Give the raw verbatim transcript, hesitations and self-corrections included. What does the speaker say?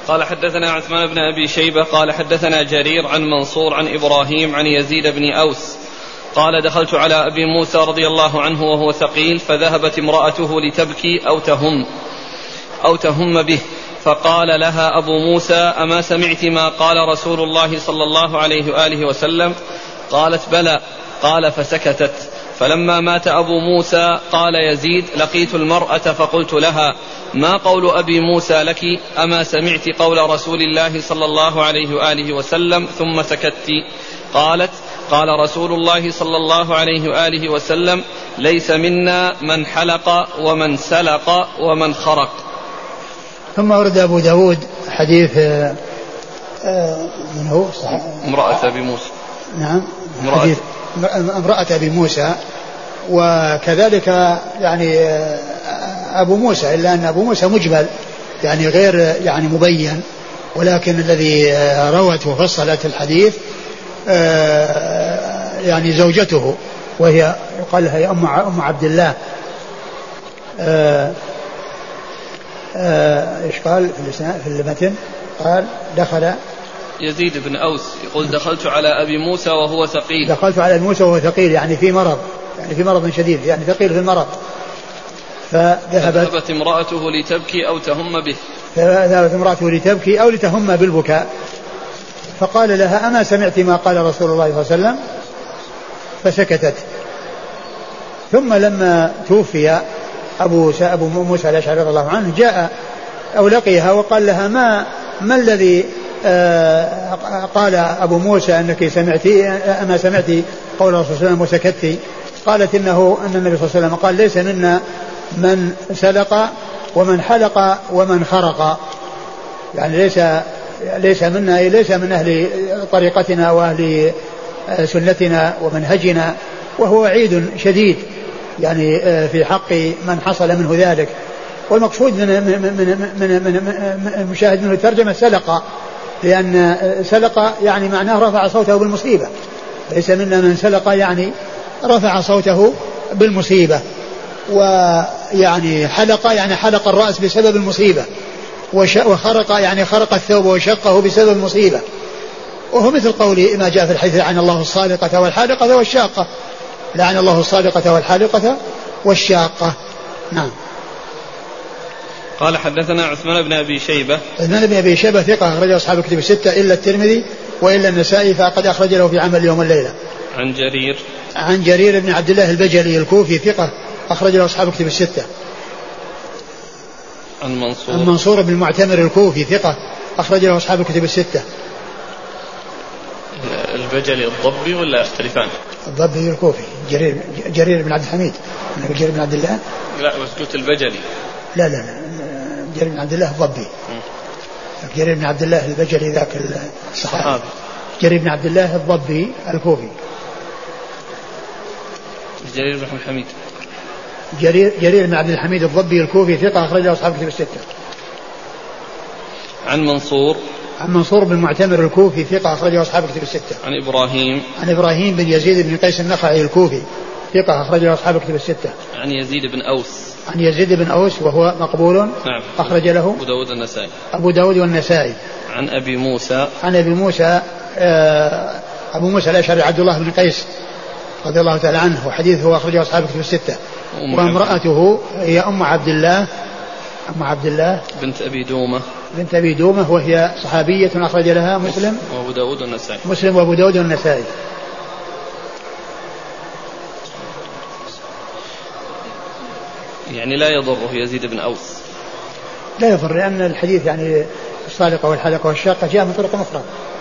قال حدثنا عثمان بن أبي شيبة قال حدثنا جرير عن منصور عن إبراهيم عن يزيد بن أوس قال دخلت على أبي موسى رضي الله عنه وهو ثقيل فذهبت امرأته لتبكي أو تهم أو تهم به فقال لها أبو موسى أما سمعت ما قال رسول الله صلى الله عليه وآله وسلم؟ قالت بلى. قال فسكتت. فلما مات أبو موسى قال يزيد لقيت المرأة فقلت لها ما قول أبي موسى لك؟ أما سمعت قول رسول الله صلى الله عليه وآله وسلم ثم سكت؟ قالت قال رسول الله صلى الله عليه وآله وسلم ليس منا من حلق ومن سلق ومن خرق. ثم ورد أبو داود حديث من هو امرأة أبي موسى. نعم حديث امرأة أبي موسى وكذلك يعني أبو موسى إلا أن أبو موسى مجمل يعني غير يعني مبين ولكن الذي روت وفصلت الحديث يعني زوجته وهي يقال لها يا أم عبد الله. ايش قال في المتن؟ قال دخل يزيد بن أوس يقول دخلت على أبي موسى وهو ثقيل. دخلت على أبي موسى وهو ثقيل يعني في مرض يعني في مرض شديد يعني ثقيل في المرض. فذهبت امرأته لتبكي أو تهم به. فذهبت امرأته لتبكي أو لتهم بالبكاء فقال لها أما سمعت ما قال رسول الله صلى الله عليه وسلم؟ فسكتت. ثم لما توفي أبو أبو موسى الأشعري رضي الله عنه جاء أو لقيها وقال لها ما ما الذي آه قال أبو موسى أنك سمعتي أما سمعتي قول الرسول صلى الله عليه وسلم وسكتي؟ قالت إنه أن النبي صلى الله عليه وسلم قال ليس منا من سلق ومن حلق ومن خرق يعني ليس ليس منا ليس من أهل طريقتنا وأهل سنتنا ومنهجنا وهو وعيد شديد يعني في حق من حصل منه ذلك. والمقصود من من من من المشاهد منه الترجمة سلق لأن سلق يعني معناه رفع صوته بالمصيبة ليس منا من سلق يعني رفع صوته بالمصيبة ويعني حلق يعني حلق الرأس بسبب المصيبة وخرق يعني خرق الثوب وشقه بسبب المصيبة وهو مثل قول ما جاء في الحديث لعن الله الصالقة والحالقة والشاقة لعن الله الصالقة والحالقة والشاقة. نعم. قال حدثنا عثمان بن أبي شيبة. عثمان بن أبي شيبة ثقة أخرج أصحاب الكتب الستة إلا الترمذي وإلا النسائي فقد أخرج له في عمل يوم الليلة. عن جرير. عن جرير بن عبد الله البجلي الكوفي ثقة أخرج له أصحاب الكتب الستة. عن منصور. عن منصور بن المعتمر الكوفي ثقة أخرج له أصحاب الكتب الستة. البجلي الضبي ولا يختلفان؟ الضبي الكوفي. جرير جرير بن عبد الحميد. جرير بن عبد الله. لا بس قلت البجلي. لا لا لا جرير بن عبد الله الضبي. جرير بن عبد الله البجلي ذاك الصحابي. جرير بن عبد الله الضبي الكوفي. جرير بن حميد. جرير جرير بن عبد الحميد الضبي الكوفي ثقة أخرج له أصحاب الكتب الستة. عن منصور. عن منصور بن معتمر الكوفي ثقة أخرجه أصحاب الكتب الستة. عن إبراهيم. عن إبراهيم بن يزيد بن قيس النخعي الكوفي ثقة أخرجه أصحاب الكتب الستة. عن يزيد بن أوس. عن يزيد بن أوس وهو مقبول. نعم. أخرج له أبو داود والنسائي. أبو داود والنسائي. عن أبي موسى. عن أبي موسى آه أبو موسى الأشعري عبد الله بن قيس رضي الله تعالى عنه وحديثه أخرجه أصحاب الكتب الستة. وامرأته هي أم عبد الله أم عبد الله بنت أبي دومة. بنت أبي دومة وهي صحابية أخرج لها مسلم وأبو داود والنسائي. مسلم وأبو داود والنسائي. يعني لا يضره يزيد بن أوس. لا يضر لأن الحديث يعني الصالقة والحلقة والشاقة جاء من طرق أخرى